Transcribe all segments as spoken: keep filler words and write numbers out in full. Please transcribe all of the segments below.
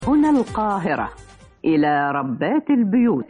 هنا القاهرة، إلى ربات البيوت.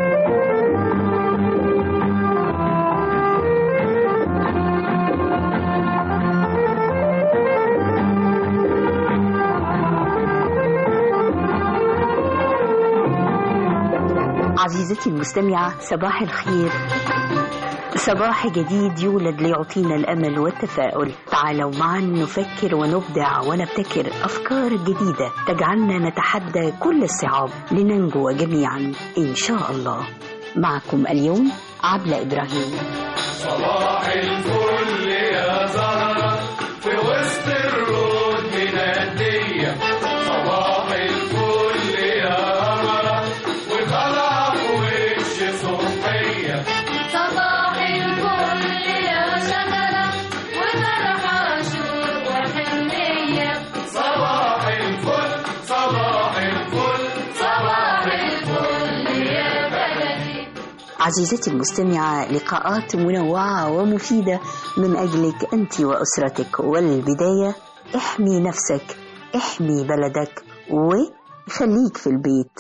عزيزتي المستمعة، صباح الخير. صباح جديد يولد ليعطينا الأمل والتفاؤل. تعالوا معا نفكر ونبدع ونبتكر أفكار جديدة تجعلنا نتحدى كل الصعاب لننجو جميعا إن شاء الله. معكم اليوم عبلة إبراهيم. صباح الفل يا زهرة في وسط الرود منادية، صباح الفل يا قمرة وطالعة في وش صبحية، صباح الفل يا شجرة وطرحة شوق وحنية، صباح الفل صباح الفل صباح الفل يا بلدي. عزيزتي المستمعة، لقاءات منوعة ومفيدة من أجلك أنت وأسرتك. والبداية احمي نفسك، احمي بلدك، وخليك في البيت.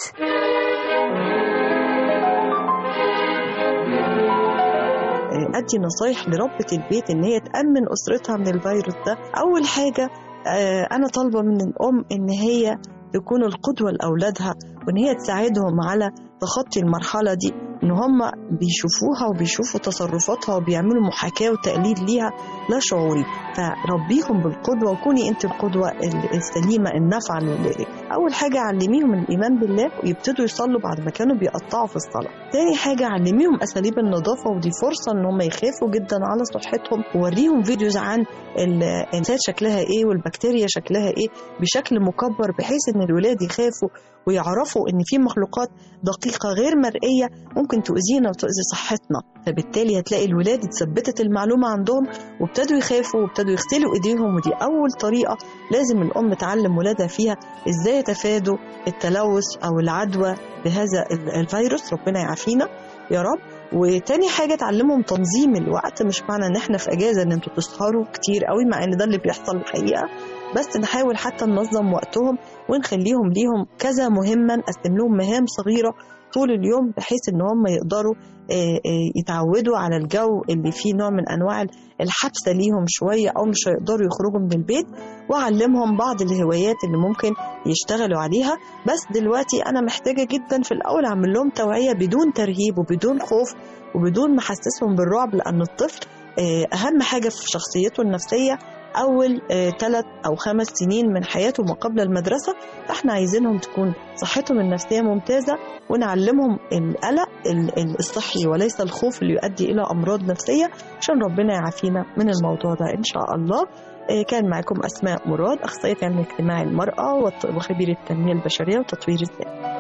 أدي نصايح لربة البيت إن هي تأمن أسرتها من الفيروس ده. أول حاجة أنا طالبة من الأم إن هي تكون القدوة لأولادها، وإن هي تساعدهم على تخطي المرحلة دي، إن هم بيشوفوها وبيشوفوا تصرفاتها وبيعملوا محاكاة وتقليد ليها لا شعوري. فربيهم بالقدوة وكوني أنت القدوة السليمة النافعة لولادك. أول حاجة علميهم الإيمان بالله ويبتدوا يصلوا بعد ما كانوا بيقطعوا في الصلاة. تاني حاجة علميهم أساليب النظافة، ودي فرصة إن هم يخافوا جدا على صحتهم، ووريهم فيديوز عن الإنسان شكلها إيه والبكتيريا شكلها إيه بشكل مكبر، بحيث إن الولاد يخافوا ويعرفوا إن في مخلوقات دقيقة غير مرئية ممكن تؤذينا وتؤذي صحتنا. فبالتالي هتلاقي الولاد اتثبتت المعلومة عندهم وابتدوا يخافوا وابتدوا يغسلوا إيديهم. ودي أول طريقة لازم الأم تعلم ولادها فيها إزاي يتفادوا التلوث أو العدوى بهذا الفيروس، ربنا يعافينا يا رب. وتاني حاجة تعلمهم تنظيم الوقت. مش معنى ان احنا في اجازة ان انتوا تسهروا كتير قوي، مع ان ده اللي بيحصل الحقيقة، بس نحاول حتى ننظم وقتهم ونخليهم ليهم كذا مهمة، نقسم لهم مهام صغيرة طول اليوم، بحيث ان هم يقدروا يتعودوا على الجو اللي فيه نوع من انواع الحبسة ليهم شوية، او مش هيقدروا يخرجوا من البيت. وعلمهم بعض الهوايات اللي ممكن يشتغلوا عليها. بس دلوقتي انا محتاجة جدا في الاول اعمل لهم توعية بدون ترهيب وبدون خوف وبدون ما احسسهم بالرعب، لان الطفل اهم حاجة في شخصيته النفسية أول ثلاث أو خمس سنين من حياته ما قبل المدرسة. فإحنا عايزينهم تكون صحتهم النفسية ممتازة، ونعلمهم القلق الصحي وليس الخوف اللي يؤدي إلى أمراض نفسية، عشان ربنا يعافينا من الموضوع ده إن شاء الله. كان معكم أسماء مراد، أخصائية علم اجتماعي المرأة وخبير التنمية البشرية وتطوير الذات.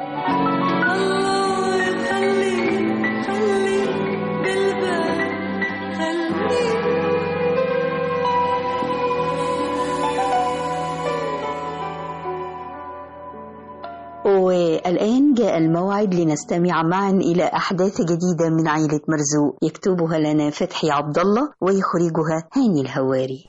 والآن جاء الموعد لنستمع معا إلى أحداث جديدة من عائلة مرزوق، يكتبها لنا فتحي عبد الله ويخرجها هاني الهواري.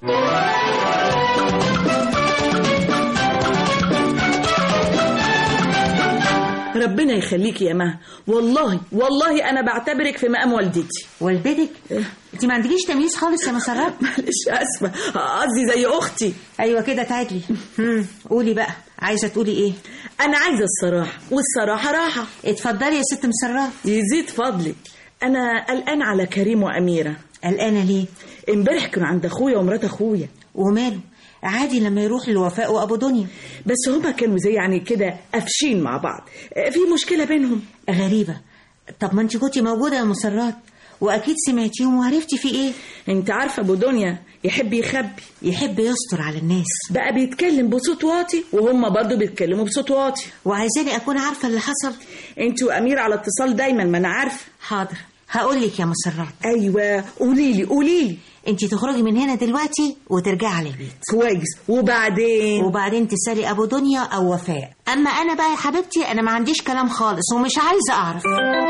ربنا يخليكي يا مها، والله والله أنا بعتبرك في مقام والدتي. والدتك؟ انت ما عندكيش تمييز خالص يا مسرات. معلش اسفه، قصدي زي اختي. ايوه كده تعالي. قولي بقى، عايزه تقولي ايه؟ انا عايزه الصراحه، والصراحه راحه. اتفضلي يا ست مسرات. يزيد فضلك. انا قلقان على كريم واميره. قلقانه ليه؟ امبارح كانوا عند اخويا ومرات اخويا. وماله؟ عادي لما يروح لوفاء وابو دنيا. بس هما كانوا زي يعني كده قافشين مع بعض، في مشكله بينهم غريبه. طب ما انت كنتي موجوده يا مسرات واكيد سمعتيهم وعرفتي في ايه. انت عارفه ابو دنيا يحب يخبي، يحب يستر على الناس، بقى بيتكلم بصوت واطي وهم برضو بيتكلموا بصوت واطي. وعايزاني اكون عارفه اللي حصل. انت وامير على اتصال دايما، ما انا عارفه. حاضر هقول لك يا مسرات. ايوه قولي لي قولي لي. انت تخرجي من هنا دلوقتي وترجعي على البيت. كويس. وبعدين وبعدين تسالي ابو دنيا او وفاء. اما انا بقى يا حبيبتي انا ما عنديش كلام خالص ومش عايزه اعرف.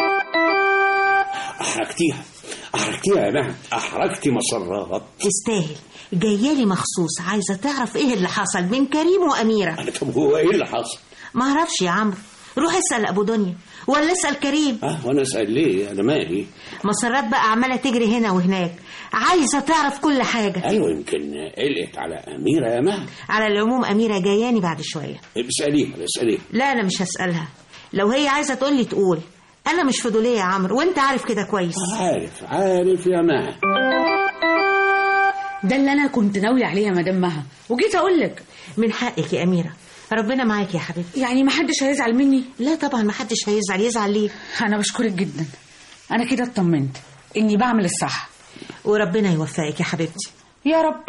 احرجتيها احرجتيها يا مهد، احرجتي مسرات. تستاهل. جايه لي مخصوص عايزه تعرف ايه اللي حصل بين كريم واميره. طب هو ايه اللي حصل؟ ما اعرفش يا عمرو، روح اسأل ابو دنيا ولا اسأل كريم. اه وانا اسال ليه؟ انا مالي؟ مسرات بقى عمالة تجري هنا وهناك، عايزة تعرف كل حاجة. ايوه يمكن قلقت على اميره يا مها. على العموم اميرة جاياني بعد شوية. اساليها اساليها. لا انا مش هسألها، لو هي عايزة تقول لي تقول، انا مش فضولية يا عمرو وانت عارف كده كويس. عارف عارف يا مها. ده اللي انا كنت ناوية عليه يا مدام مها، وجيت اقول لك. من حقك يا اميرة، ربنا معاك يا حبيبتي. يعني ما حدش هيزعل مني؟ لا طبعا ما حدش هيزعل. يزعل ليه؟ انا بشكرك جدا، انا كده اطمنت اني بعمل الصح. وربنا يوفقك يا حبيبتي. يا رب.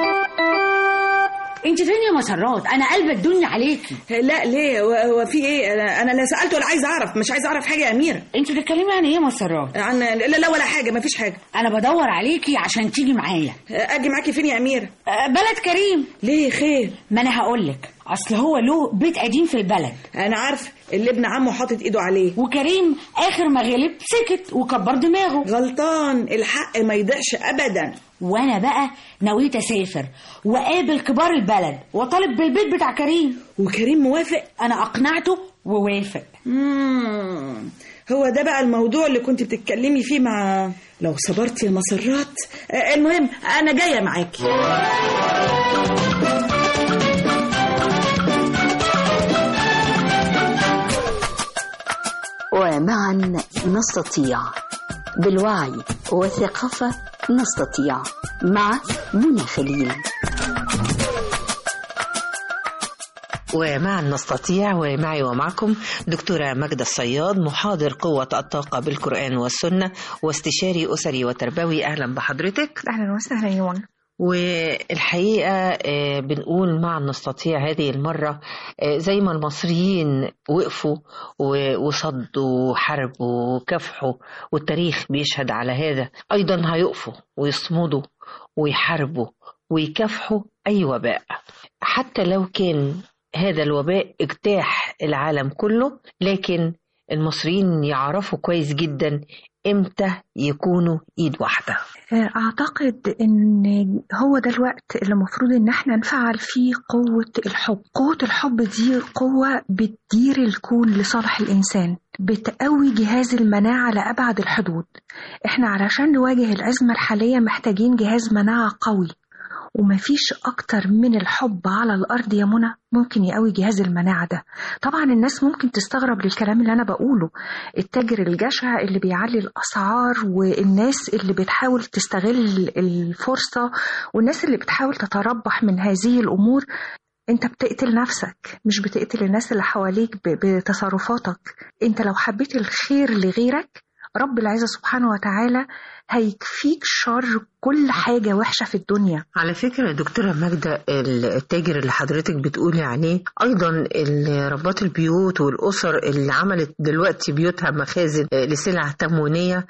انت فين يا مسرات؟ انا قلب الدنيا عليكي. لا ليه؟ هو في ايه؟ انا انا لا سالت ولا عايز اعرف. مش عايز اعرف حاجه يا اميره. انت بتتكلمي عن ايه يا مسرات؟ عن لا لا ولا حاجه، ما فيش حاجه. انا بدور عليكي عشان تيجي معايا. اجي معاكي فين يا اميره؟ بلد كريم. ليه خير؟ ما انا هقول لك، اصل هو له بيت قديم في البلد. انا عارف اللي ابن عمه حاطط ايده عليه، وكريم اخر ما غلب سكت وكبر دماغه. غلطان، الحق ما يضيعش ابدا. وانا بقى نويت اسافر واقابل كبار البلد واطالب بالبيت بتاع كريم. وكريم موافق؟ انا اقنعته ووافق. امم هو ده بقى الموضوع اللي كنت بتتكلمي فيه مع لو صبرت يا مسرات. آه المهم انا جايه معاكي. ومعا نستطيع، بالوعي والثقافة نستطيع، مع منى خليل. ومعا نستطيع، ومعي ومعكم دكتورة ماجدة الصياد، محاضر قوة الطاقة بالقرآن والسنة واستشاري أسري وتربوي. أهلا بحضرتك. أهلا وسهلا يا منى. والحقيقة بنقول مع نستطيع هذه المرة زي ما المصريين وقفوا وصدوا وحربوا وكافحوا، والتاريخ بيشهد على هذا، أيضا هيقفوا ويصمدوا ويحاربوا ويكافحوا أي وباء، حتى لو كان هذا الوباء اجتاح العالم كله. لكن المصريين يعرفوا كويس جدا امتى يكونوا ايد واحدة. اعتقد ان هو ده الوقت اللي المفروض ان احنا نفعل فيه قوة الحب. قوة الحب دي قوة بتدير الكون لصالح الانسان، بتقوي جهاز المناعة لأبعد الحدود. احنا علشان نواجه الأزمة الحالية محتاجين جهاز مناعة قوي، ومفيش أكتر من الحب على الأرض يا منى ممكن يقوي جهاز المناعة ده. طبعا الناس ممكن تستغرب للكلام اللي أنا بقوله، التاجر الجشع اللي بيعلي الأسعار، والناس اللي بتحاول تستغل الفرصة، والناس اللي بتحاول تتربح من هذه الأمور. انت بتقتل نفسك، مش بتقتل الناس اللي حواليك بتصرفاتك. انت لو حبيت الخير لغيرك، رب العزة سبحانه وتعالى هيكفيك شر كل حاجة وحشة في الدنيا. على فكرة دكتورة ماجدة، التاجر اللي حضرتك بتقولي عليه، أيضا ربات البيوت والأسر اللي عملت دلوقتي بيوتها مخازن لسلع تموينية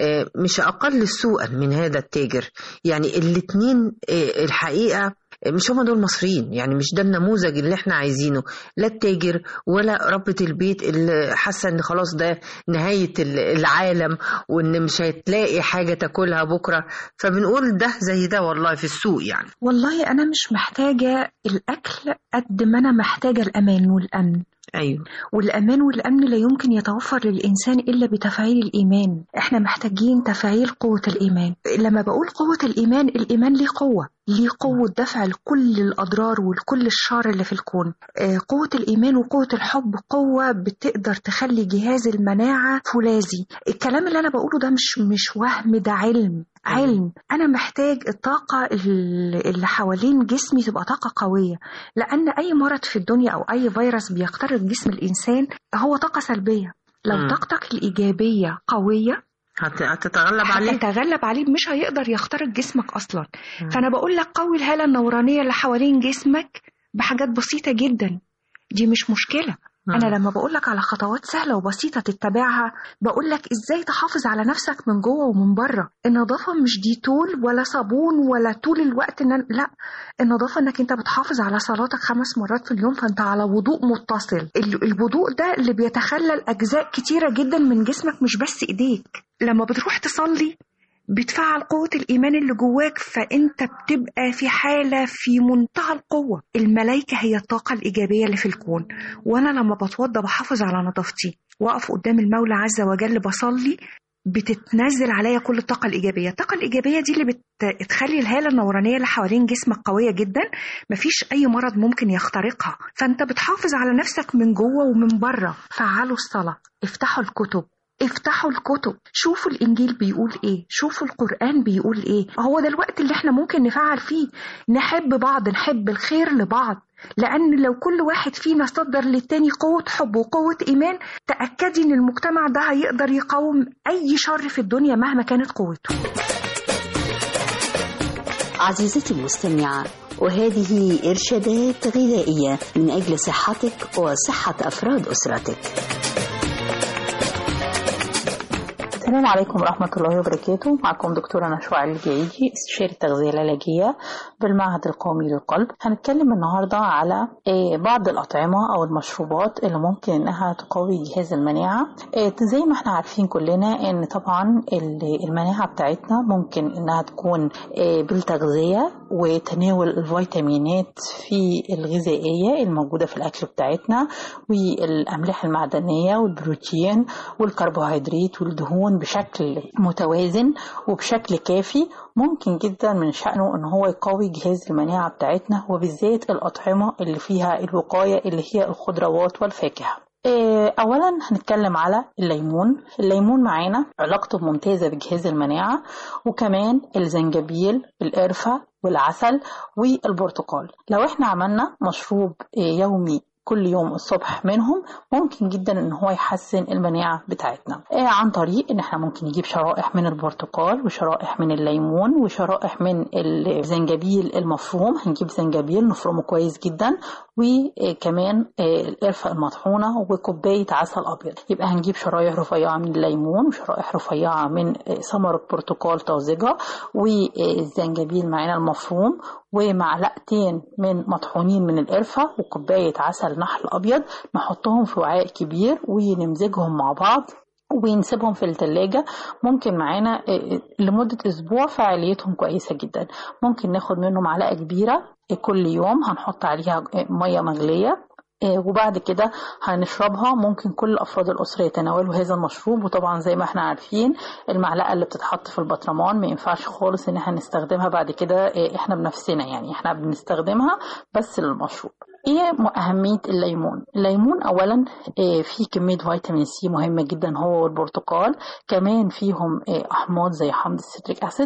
مش أقل سوءا من هذا التاجر. يعني الاتنين الحقيقة مش هم دول مصريين، يعني مش ده النموذج اللي احنا عايزينه، لا التاجر ولا ربة البيت اللي حاسة ان خلاص ده نهاية العالم وان مش هتلاقي حاجة تاكلها بكرة. فبنقول ده زي ده والله في السوق. يعني والله انا مش محتاجة الاكل قد ما انا محتاجة الامان والامن. أيوة. والأمان والأمن لا يمكن يتوفر للإنسان إلا بتفعيل الإيمان. إحنا محتاجين تفعيل قوة الإيمان. لما بقول قوة الإيمان، الإيمان ليه قوة، ليه قوة دفع لكل الأضرار ولكل الشر اللي في الكون. آه قوة الإيمان وقوة الحب قوة بتقدر تخلي جهاز المناعة فولاذي. الكلام اللي أنا بقوله ده مش مش وهم، ده علم. علم. أنا محتاج الطاقة اللي حوالين جسمي تبقى طاقة قوية، لأن أي مرض في الدنيا أو أي فيروس بيخترق جسم الإنسان هو طاقة سلبية. لو م. طاقتك الإيجابية قوية هتتغلب عليه هتتغلب عليه مش هيقدر يخترق جسمك أصلا. م. فأنا بقول لك قوي الهالة النورانية اللي حوالين جسمك بحاجات بسيطة جدا، دي مش مشكلة. أنا لما بقولك على خطوات سهلة وبسيطة تتبعها، بقولك إزاي تحافظ على نفسك من جوه ومن بره. النظافة مش ديتول ولا صابون ولا طول الوقت إن... لا، النظافة إنك أنت بتحافظ على صلاتك خمس مرات في اليوم، فأنت على وضوء متصل. الوضوء ده اللي بيتخلل أجزاء كتيرة جدا من جسمك، مش بس إيديك. لما بتروح تصلي بتفعل قوة الإيمان اللي جواك، فأنت بتبقى في حالة في منتهى القوة. الملائكة هي الطاقة الإيجابية اللي في الكون، وأنا لما بتوضى بحافظ على نظافتي وأقف قدام المولى عز وجل بصلي، بتتنزل عليا كل الطاقة الإيجابية. الطاقة الإيجابية دي اللي بتخلي الهالة النورانية اللي حوالين جسمك قوية جدا، مفيش أي مرض ممكن يخترقها. فأنت بتحافظ على نفسك من جوه ومن بره. فعلوا الصلاة، افتحوا الكتب، افتحوا الكتب، شوفوا الإنجيل بيقول إيه، شوفوا القرآن بيقول إيه. هو ده الوقت اللي احنا ممكن نفعل فيه، نحب بعض، نحب الخير لبعض. لأن لو كل واحد فينا صدر للتاني قوة حب وقوة إيمان، تأكدي إن المجتمع ده هيقدر يقاوم أي شر في الدنيا مهما كانت قوته. عزيزتي المستمعة، وهذه إرشادات غذائية من أجل صحتك وصحة أفراد أسرتك. السلام عليكم ورحمة الله وبركاته. معكم دكتورة نشوى علي الجعيدي، استشاري التغذية العلاجية بالمعهد القومي للقلب. هنتكلم النهاردة على بعض الأطعمة أو المشروبات اللي ممكن إنها تقوي جهاز المناعة. زي ما احنا عارفين كلنا إن طبعا المناعة بتاعتنا ممكن إنها تكون بالتغذية وتناول الفيتامينات في الغذائية الموجودة في الأكل بتاعتنا، والأملاح المعدنية والبروتين والكربوهيدرات والدهون بشكل متوازن وبشكل كافي. ممكن جدا من شأنه ان هو يقوي جهاز المناعة بتاعتنا، وبالذات الأطعمة اللي فيها الوقاية اللي هي الخضروات والفاكهة. اولا هنتكلم على الليمون. الليمون معانا علاقته ممتازة بجهاز المناعة، وكمان الزنجبيل، القرفة والعسل والبرتقال. لو احنا عملنا مشروب يومي كل يوم الصبح منهم، ممكن جدا ان هو يحسن المناعة بتاعتنا آه عن طريق ان احنا ممكن نجيب شرائح من البرتقال وشرائح من الليمون وشرائح من الزنجبيل المفروم. هنجيب زنجبيل نفرمه كويس جدا، وكمان آه القرفة المطحونة وكوباية عسل ابيض. يبقى هنجيب شرايح رفيعة من الليمون وشرائح رفيعة من آه ثمرة برتقال طازجة، والزنجبيل معانا المفروم، ومعلقتين من مطحونين من القرفة، وكوباية عسل نحل أبيض. نحطهم في وعاء كبير ونمزجهم مع بعض ونسيبهم في الثلاجة. ممكن معانا لمدة أسبوع، فعاليتهم كويسة جدا. ممكن ناخد منه معلقة كبيرة كل يوم، هنحط عليها مية مغلية، وبعد كده هنشربها. ممكن كل أفراد الأسرة يتناولوا هذا المشروب. وطبعا زي ما احنا عارفين المعلقة اللي بتتحط في البطرمان ما ينفعش خالص ان احنا نستخدمها بعد كده احنا بنفسنا، يعني احنا بنستخدمها بس للمشروب. ايه أهمية الليمون؟ الليمون اولا فيه كمية فيتامين سي مهمة جدا، هو والبرتقال كمان فيهم احماض زي حمض الستريك اسيد.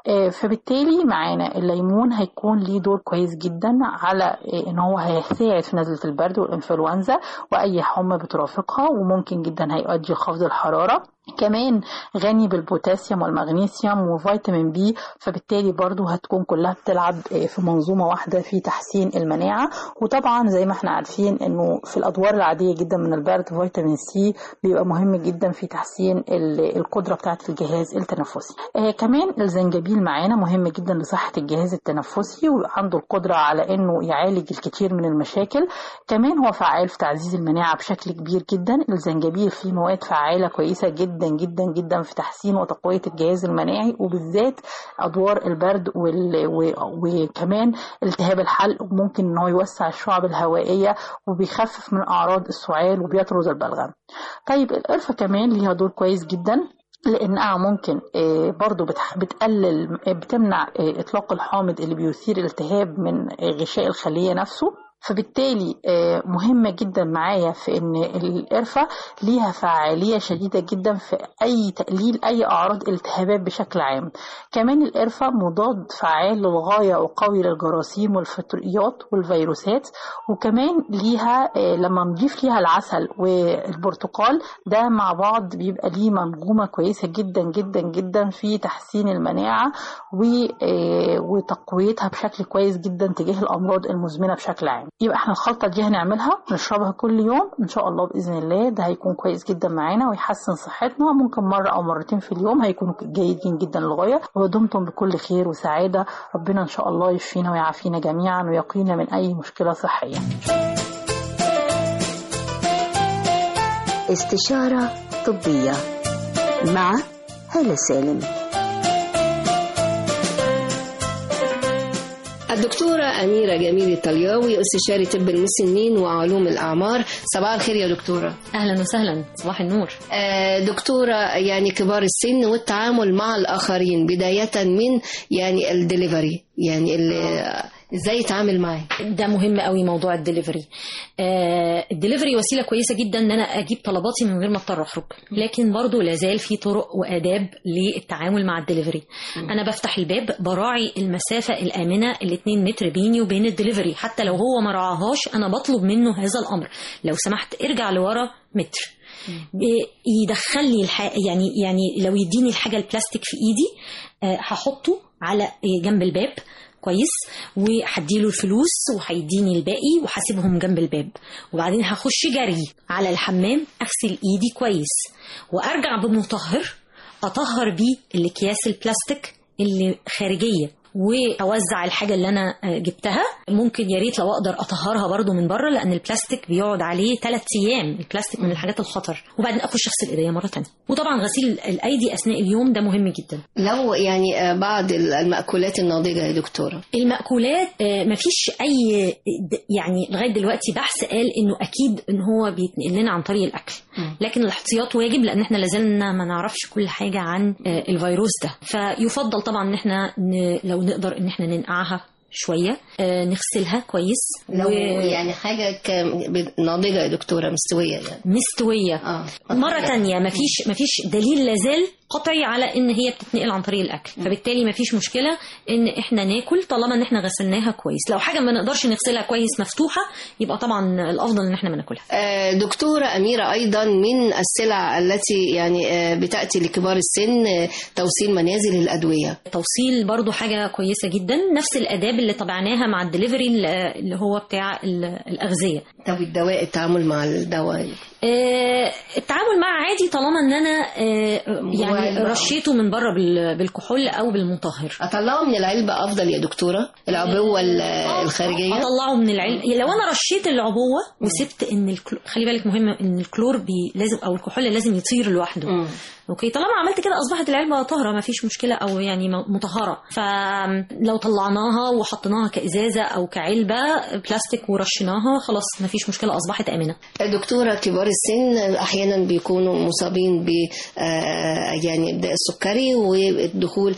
فبالتالي معانا الليمون هيكون ليه دور كويس جدا على ان هو هيساعد في نزلة البرد والانفلونزا واي حمى بترافقها، وممكن جدا هيؤدي لخفض الحرارة. كمان غني بالبوتاسيوم والمغنيسيوم وفيتامين بي، فبالتالي برضو هتكون كلها بتلعب في منظومة واحدة في تحسين المناعة. وطبعا زي ما احنا عارفين انه في الادوار العادية جدا من البرد فيتامين سي بيبقى مهم جدا في تحسين القدرة بتاعة الجهاز التنفسي. آه كمان الزنجبيل معانا مهم جدا لصحة الجهاز التنفسي، وعنده القدرة على انه يعالج الكثير من المشاكل. كمان هو فعال في تعزيز المناعة بشكل كبير جدا. الزنجبيل فيه مواد فعالة كويسة جدا جدا جدا جدا في تحسين وتقوية الجهاز المناعي، وبالذات أدوار البرد وال... و... وكمان التهاب الحلق. ممكن إنه يوسع الشعب الهوائية وبيخفف من أعراض السعال وبيطرد البلغم. طيب القرفة كمان ليها دور كويس جدا، لأنها ممكن برضو بتقلل بتمنع إطلاق الحامض اللي بيثير الالتهاب من غشاء الخلية نفسه. فبالتالي مهمة جدا معايا في ان القرفة ليها فعالية شديدة جدا في اي تقليل اي اعراض التهابات بشكل عام. كمان القرفة مضاد فعال للغاية وقوي للجراثيم والفطريات والفيروسات. وكمان ليها لما نضيف ليها العسل والبرتقال ده مع بعض بيبقى ليه منظومة كويسة جدا جدا جدا في تحسين المناعة وتقويتها بشكل كويس جدا تجاه الامراض المزمنة بشكل عام. يبقى احنا الخلطة دي هنعملها نشربها كل يوم ان شاء الله بإذن الله. ده هيكون كويس جدا معانا ويحسن صحتنا. ممكن مرة او مرتين في اليوم هيكونوا جيدين جدا للغاية. ودمتم بكل خير وسعادة. ربنا ان شاء الله يشفينا ويعافينا جميعا ويقينا من اي مشكلة صحية. استشارة طبية مع هالة سالم. الدكتورة أميرة جميل الطلياوي، استشاري طب المسنين وعلوم الأعمار. صباح الخير يا دكتورة. أهلا وسهلا، صباح النور. آه دكتورة، يعني كبار السن والتعامل مع الآخرين بداية من يعني الدليفري، يعني ازاي يتعامل معاه؟ ده مهم قوي موضوع الدليفري. آه الدليفري وسيله كويسه جدا ان انا اجيب طلباتي من غير ما اضطر اخرج، لكن برضو لازال في طرق واداب للتعامل مع الدليفري. م. انا بفتح الباب براعي المسافه الامنه الاتنين متر بيني وبين الدليفري، حتى لو هو ما رعاهاش انا بطلب منه هذا الامر، لو سمحت ارجع لورا متر. يدخل لي الح... يعني يعني لو يديني الحاجه البلاستيك في ايدي آه هحطه على جنب الباب كويس، وهديله الفلوس وهيديني الباقي وهسيبهم جنب الباب، وبعدين هخش جري على الحمام اغسل ايدي كويس وارجع بمطهر اطهر بيه الاكياس البلاستيك اللي خارجيه، واوزع الحاجه اللي انا جبتها. ممكن يا ريت لو اقدر اطهرها برضو من بره، لان البلاستيك بيقعد عليه ثلاث ايام، البلاستيك من الحاجات الخطر. وبعدين اخش اغسل ايديا مره ثانيه. وطبعا غسيل الايدي اثناء اليوم ده مهم جدا. لو يعني بعض المأكولات الناضجه يا دكتوره، المأكولات مفيش اي يعني لغايه دلوقتي بحث قال انه اكيد ان هو بيتنقل لنا عن طريق الاكل، لكن الاحتياط واجب، لان احنا لازلنا ما نعرفش كل حاجه عن الفيروس ده. فيفضل طبعا ان احنا لو نقدر ان احنا ننقعها شويه، آه نغسلها كويس. لو و... يعني حاجه ناضجه يا دكتوره مستويه يعني مستويه آه. مره تانية مفيش مفيش دليل لازال قطعي على ان هي بتتنقل عن طريق الاكل، فبالتالي مفيش مشكله ان احنا ناكل طالما ان احنا غسلناها كويس. لو حاجه ما نقدرش نغسلها كويس مفتوحه يبقى طبعا الافضل ان احنا ما ناكلها. آه دكتوره اميره، ايضا من السلع التي يعني آه بتاتي لكبار السن آه توصيل منازل الادويه. توصيل برضو حاجه كويسه جدا، نفس الاداب اللي طبعناها مع الدليفري اللي هو بتاع الاغذيه. طب الدواء، التعامل مع الدواء آه التعامل معه عادي طالما ان انا آه يعني رشيته من بره بالكحول او بالمطهر. اطلعه من العلبه افضل يا دكتوره؟ العبوه الخارجيه اطلعه من العلبه. لو انا رشيت العبوه وسبت ان الكلور، خلي بالك مهم ان الكلور بي لازم او الكحول لازم يطير لوحده. م. اوكي، طالما عملت كده اصبحت العلبه طاهره ما فيش مشكله، او يعني مطهره. فلو طلعناها وحطيناها كازازه او كعلبه بلاستيك ورشيناها خلاص ما فيش مشكله، اصبحت امنه. دكتوره، كبار السن احيانا بيكونوا مصابين ب يعني السكري والدخول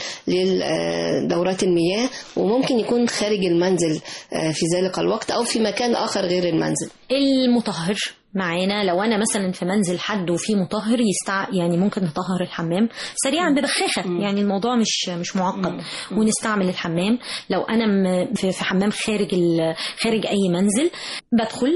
لدورات المياه، وممكن يكون خارج المنزل في ذلك الوقت او في مكان اخر غير المنزل. المطهر معانا، لو انا مثلا في منزل حد وفي مطهر يستع يعني ممكن نطهر الحمام سريعا ببخاخه. م. يعني الموضوع مش مش معقد. م. ونستعمل الحمام. لو انا في حمام خارج خارج اي منزل بدخل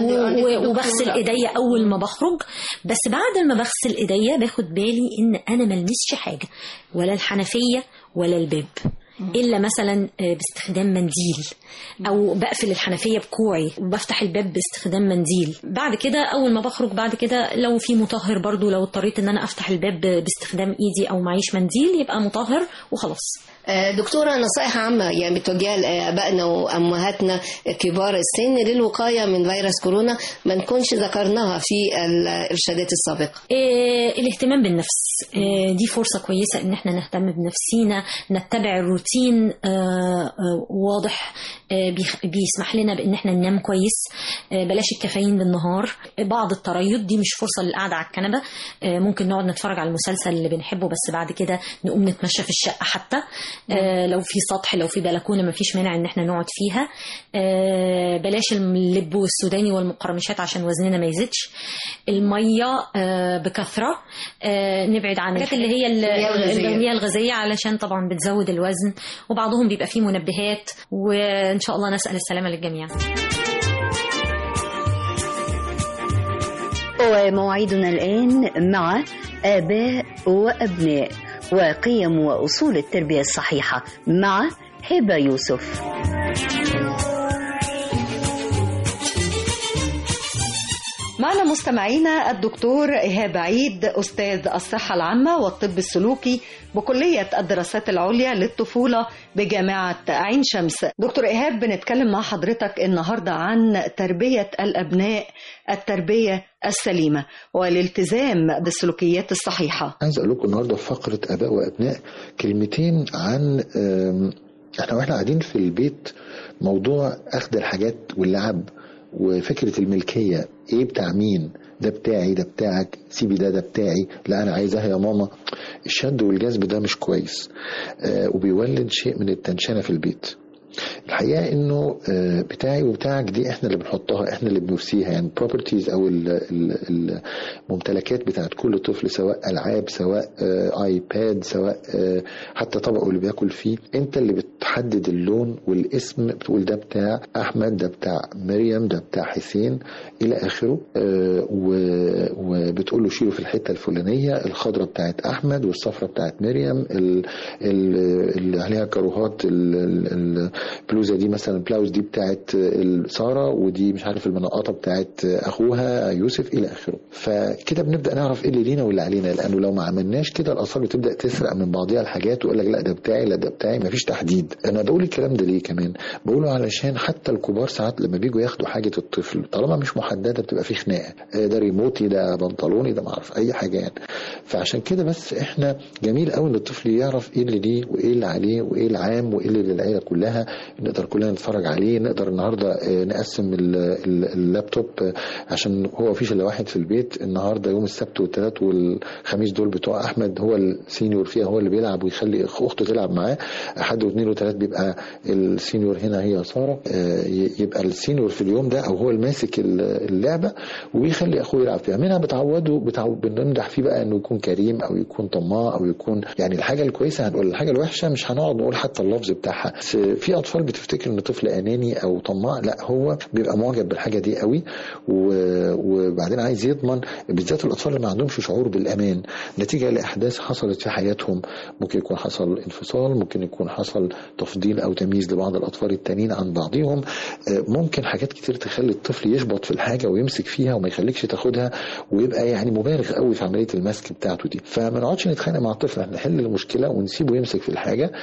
وبغسل ايديا اول ما بخرج، بس بعد ما بغسل ايديا باخد بالي ان انا ما لمسش حاجه، ولا الحنفيه ولا الباب، إلا مثلا باستخدام منديل، أو بقفل الحنفية بكوعي وبفتح الباب باستخدام منديل. بعد كده أول ما بخرج بعد كده لو في مطهر برضو، لو اضطريت إن أنا أفتح الباب باستخدام إيدي أو معيش منديل يبقى مطهر وخلاص. دكتورة، نصائح عامة يعني بتوجهها لآبائنا وأمهاتنا كبار السن للوقاية من فيروس كورونا ما نكونش ذكرناها في الإرشادات السابقة. إيه الاهتمام بالنفس. إيه دي فرصة كويسة إن احنا نهتم بنفسينا، نتبع الروتين آه آه واضح آه بيسمح لنا بإن احنا ننام كويس، آه بلاش الكافيين بالنهار. بعض التريض دي مش فرصة للقعدة على الكنبة، آه ممكن نقعد نتفرج على المسلسل اللي بنحبه بس بعد كده نقوم نتمشى في الشقة حتى. آه لو في سطح، لو في بلكونه ما فيش مانع ان احنا نقعد فيها. آه بلاش اللب والسوداني والمقرمشات عشان وزننا ما يزيدش. الميه آه بكثره. آه نبعد عن الحاجات اللي هي المياه الغازيه علشان طبعا بتزود الوزن، وبعضهم بيبقى فيه منبهات. وان شاء الله نسال السلامه للجميع. وموعدنا الآن مع آباء وأبناء وقيم وأصول التربية الصحيحة مع هبة يوسف. معنا مستمعينا الدكتور إيهاب عيد، أستاذ الصحة العامة والطب السلوكي بكلية الدراسات العليا للطفولة بجامعة عين شمس. دكتور إيهاب، بنتكلم مع حضرتك النهاردة عن تربية الأبناء، التربية السليمة والالتزام بالسلوكيات الصحيحة. عايز أقول لكم النهاردة في فقرة آباء وأبناء كلمتين عن احنا واحنا قاعدين في البيت موضوع اخذ الحاجات واللعب وفكرة الملكية، ايه بتاع مين، ده بتاعي ده بتاعك، سيبي ده ده بتاعي، لا انا عايزاها يا ماما. الشد والجذب ده مش كويس، آه وبيولد شيء من التنشنة في البيت. الحقيقة انه بتاعي وبتاعك دي احنا اللي بنحطها، احنا اللي بنرسيها، يعني properties او الممتلكات بتاعت كل طفل، سواء العاب، سواء ايباد، سواء حتى طبقه اللي بياكل فيه، انت اللي بتحدد اللون والاسم، بتقول ده بتاع احمد، ده بتاع مريم، ده بتاع حسين الى اخره، وبتقول له شيله في الحتة الفلانية، الخضرة بتاعت احمد والصفرة بتاعت مريم، اللي عليها كروهات البلوزه دي مثلا، البلاوز دي بتاعت ساره، ودي مش عارف المنقطه بتاعت اخوها يوسف الى اخره. فكده بنبدا نعرف ايه اللي لينا واللي علينا، لانه لو ما عملناش كده الاطفال بتبدا تسرق من بعضها الحاجات ويقول لك لا ده بتاعي لا ده بتاعي، ما فيش تحديد. انا بقول الكلام ده ليه كمان؟ بقوله علشان حتى الكبار ساعات لما بيجوا ياخدوا حاجه الطفل طالما مش محدده بتبقى في خناقه، ده ريموتي، ده بنطلوني، ده ما اعرف اي حاجه يعني. فعشان كده بس احنا جميل قوي ان الطفل يعرف ايه اللي ليه وايه اللي عليه وايه العام وايه اللي للعيله كلها، نقدر كلنا نتفرج عليه، نقدر النهارده نقسم اللابتوب عشان هو فيش الا واحد في البيت، النهارده يوم السبت والثلاث والخميس دول بتوع احمد، هو السينيور فيها، هو اللي بيلعب ويخلي اخته تلعب معاه، احد واثنين وثلاث بيبقى السينيور هنا هي ساره، يبقى السينيور في اليوم ده او هو الماسك اللعبه وبيخلي اخوه يلعب فيها، منها بتعوده بتعود بنمدح فيه بقى انه يكون كريم او يكون طماع او يكون يعني الحاجه الكويسه هنقول، الحاجه الوحشه مش هنقعد نقول حتى اللفظ بتاعها. في اطفال بتفتكر ان طفل اناني او طماع، لا هو بيبقى معجب بالحاجه دي قوي وبعدين عايز يضمن، بالذات الاطفال اللي ما عندهمش شعور بالامان نتيجه لاحداث حصلت في حياتهم، ممكن يكون حصل انفصال، ممكن يكون حصل تفضيل او تمييز لبعض الاطفال التانيين عن بعضهم، ممكن حاجات كتير تخلي الطفل يشبط في الحاجه ويمسك فيها وما يخليكش تاخدها، ويبقى يعني مبالغ قوي في عمليه المسك بتاعته دي. فما نقعدش نتخانق مع الطفل، احنا نحل المشكله ونسيبه يمسك في الحاجه،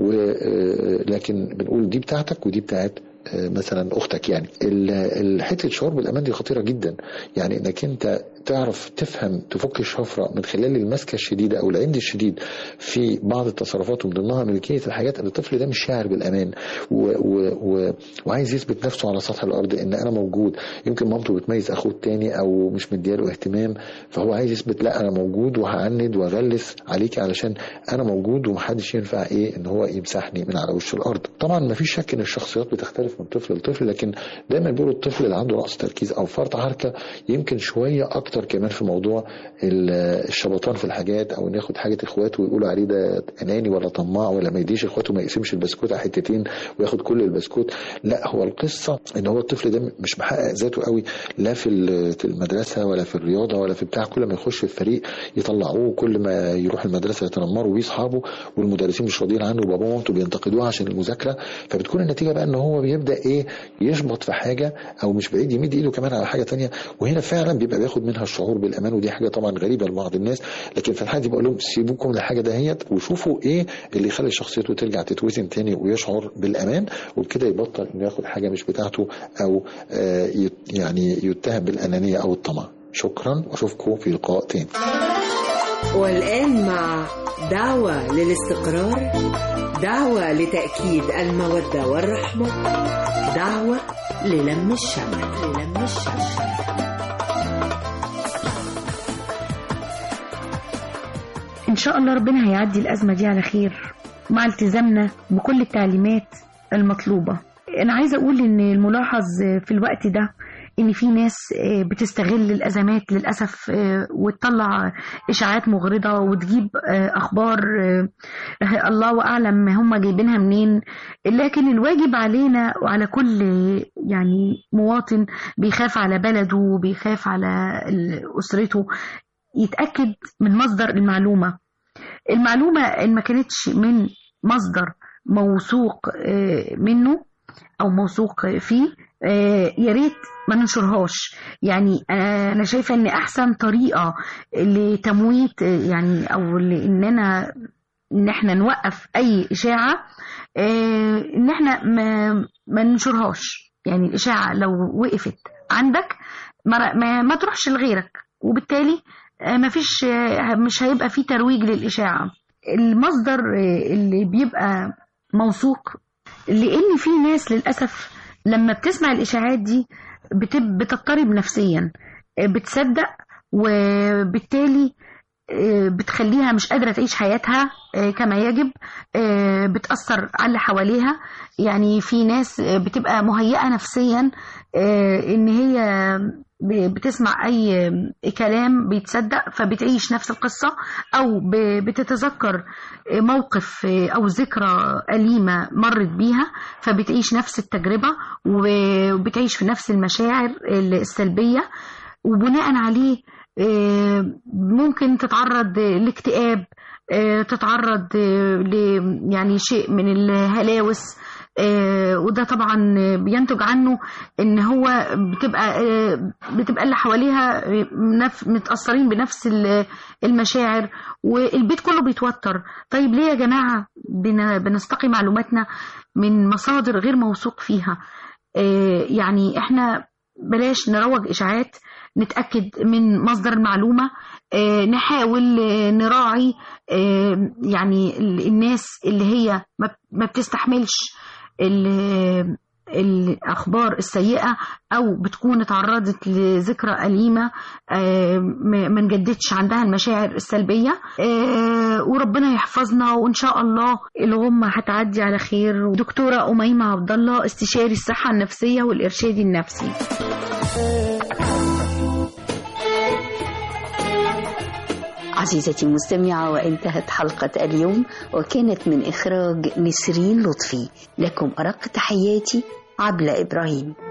ولكن بنقول دي بتاعتك ودي بتاعت مثلا اختك. يعني الحته الشعور بالامان دي خطيره جدا، يعني انك انت تعرف تفهم تفك الشفره من خلال المسكه الشديده او العند الشديد في بعض التصرفات، ومن ضمنها ملكيه الحاجات. ان الطفل ده مش شاعر بالامان و... و... و... وعايز يثبت نفسه على سطح الارض ان انا موجود، يمكن مامته بتميز اخوه التاني او مش مدياله اهتمام، فهو عايز يثبت لا انا موجود وهعند واغلس عليك علشان انا موجود ومحدش ينفع ايه ان هو يمسحني من على وش الارض. طبعا ما فيش شك ان الشخصيات بتختلف من طفل لطفل، لكن دايما بيقولوا الطفل اللي عنده نقص تركيز او فرط حركه يمكن شويه اكتر كمان في موضوع الشبطان في الحاجات، او ان ياخد حاجه اخواته ويقولوا عليه ده اناني ولا طماع، ولا ما يديش اخواته ما يقسمش البسكوت على حتتين وياخد كل البسكوت. لا، هو القصه ان هو الطفل ده مش محقق ذاته قوي، لا في المدرسه ولا في الرياضه ولا في بتاع، كل ما يخش في فريق يطلعوه، كل ما يروح المدرسه يتنمروا بيه اصحابه والمدرسين مش راضيين عنه وباباه ومامته بينتقدوه عشان المذاكره، فبتكون النتيجه بقى ان هو بيبدا ايه يشبط في حاجه، او مش بعيد يمد ايده كمان على حاجه تانية، وهنا فعلا بيبقى بياخد منها الشعور بالامان، ودي حاجه طبعا غريبه لبعض الناس. لكن في الحاله دي بقول لهم سيبوكم للحاجه دهيت وشوفوا ايه اللي يخلي شخصيته ترجع تتوزن تاني ويشعر بالامان، وبكده يبطل انه ياخد حاجه مش بتاعته او آه يعني يتهم بالانانيه او الطمع. شكرا واشوفكم في لقاء تاني. والآن مع دعوة للاستقرار، دعوة لتأكيد المودة والرحمة، دعوة للم الشمل للم الشمل. إن شاء الله ربنا هيعدي الأزمة دي على خير مع التزامنا بكل التعليمات المطلوبة. أنا عايزة أقول إن الملاحظ في الوقت ده إن في ناس بتستغل الأزمات للأسف وتطلع إشاعات مغرضة وتجيب أخبار الله أعلم هم جايبينها منين، لكن الواجب علينا وعلى كل يعني مواطن بيخاف على بلده وبيخاف على أسرته يتأكد من مصدر المعلومة. المعلومة إن ما كانتش من مصدر موثوق منه أو موثوق فيه يا ريت ما ننشرهاش. يعني أنا شايفة إن أحسن طريقة لتمويت يعني أو لإننا إن إحنا نوقف أي إشاعة إن إحنا ما, ما ننشرهاش. يعني الإشاعة لو وقفت عندك ما, ما, ما تروحش لغيرك، وبالتالي ما فيش مش هيبقى فيه ترويج للإشاعة. المصدر اللي بيبقى موثوق لان في ناس للاسف لما بتسمع الاشاعات دي بتب- بتضطرب نفسيا، بتصدق، وبالتالي بتخليها مش قادرة تعيش حياتها كما يجب، بتأثر على اللي حواليها. يعني في ناس بتبقى مهيئة نفسيا ان هي بتسمع اي كلام بيتصدق فبتعيش نفس القصة، او بتتذكر موقف او ذكرى أليمة مرت بيها فبتعيش نفس التجربة وبتعيش في نفس المشاعر السلبية، وبناء عليه ممكن تتعرض لاكتئاب، تتعرض ل يعني شيء من الهلاوس، وده طبعا بينتج عنه ان هو بتبقى بتبقى اللي حواليها متأثرين بنفس المشاعر والبيت كله بيتوتر. طيب ليه يا جماعة بنستقي معلوماتنا من مصادر غير موثوق فيها؟ يعني احنا بلاش نروج إشاعات، نتأكد من مصدر المعلومة، آه، نحاول آه، نراعي آه، يعني الناس اللي هي ما بتستحملش الأخبار السيئة أو بتكون اتعرضت لذكرى أليمة، آه، ما نجددش عندها المشاعر السلبية، آه، وربنا يحفظنا وإن شاء الله الغمة هتعدي على خير. دكتورة أميمة عبد الله، استشاري الصحة النفسية والإرشاد النفسي. عزيزتي المستمعة، وانتهت حلقة اليوم، وكانت من إخراج نسرين لطفي. لكم أرق تحياتي عبلة إبراهيم.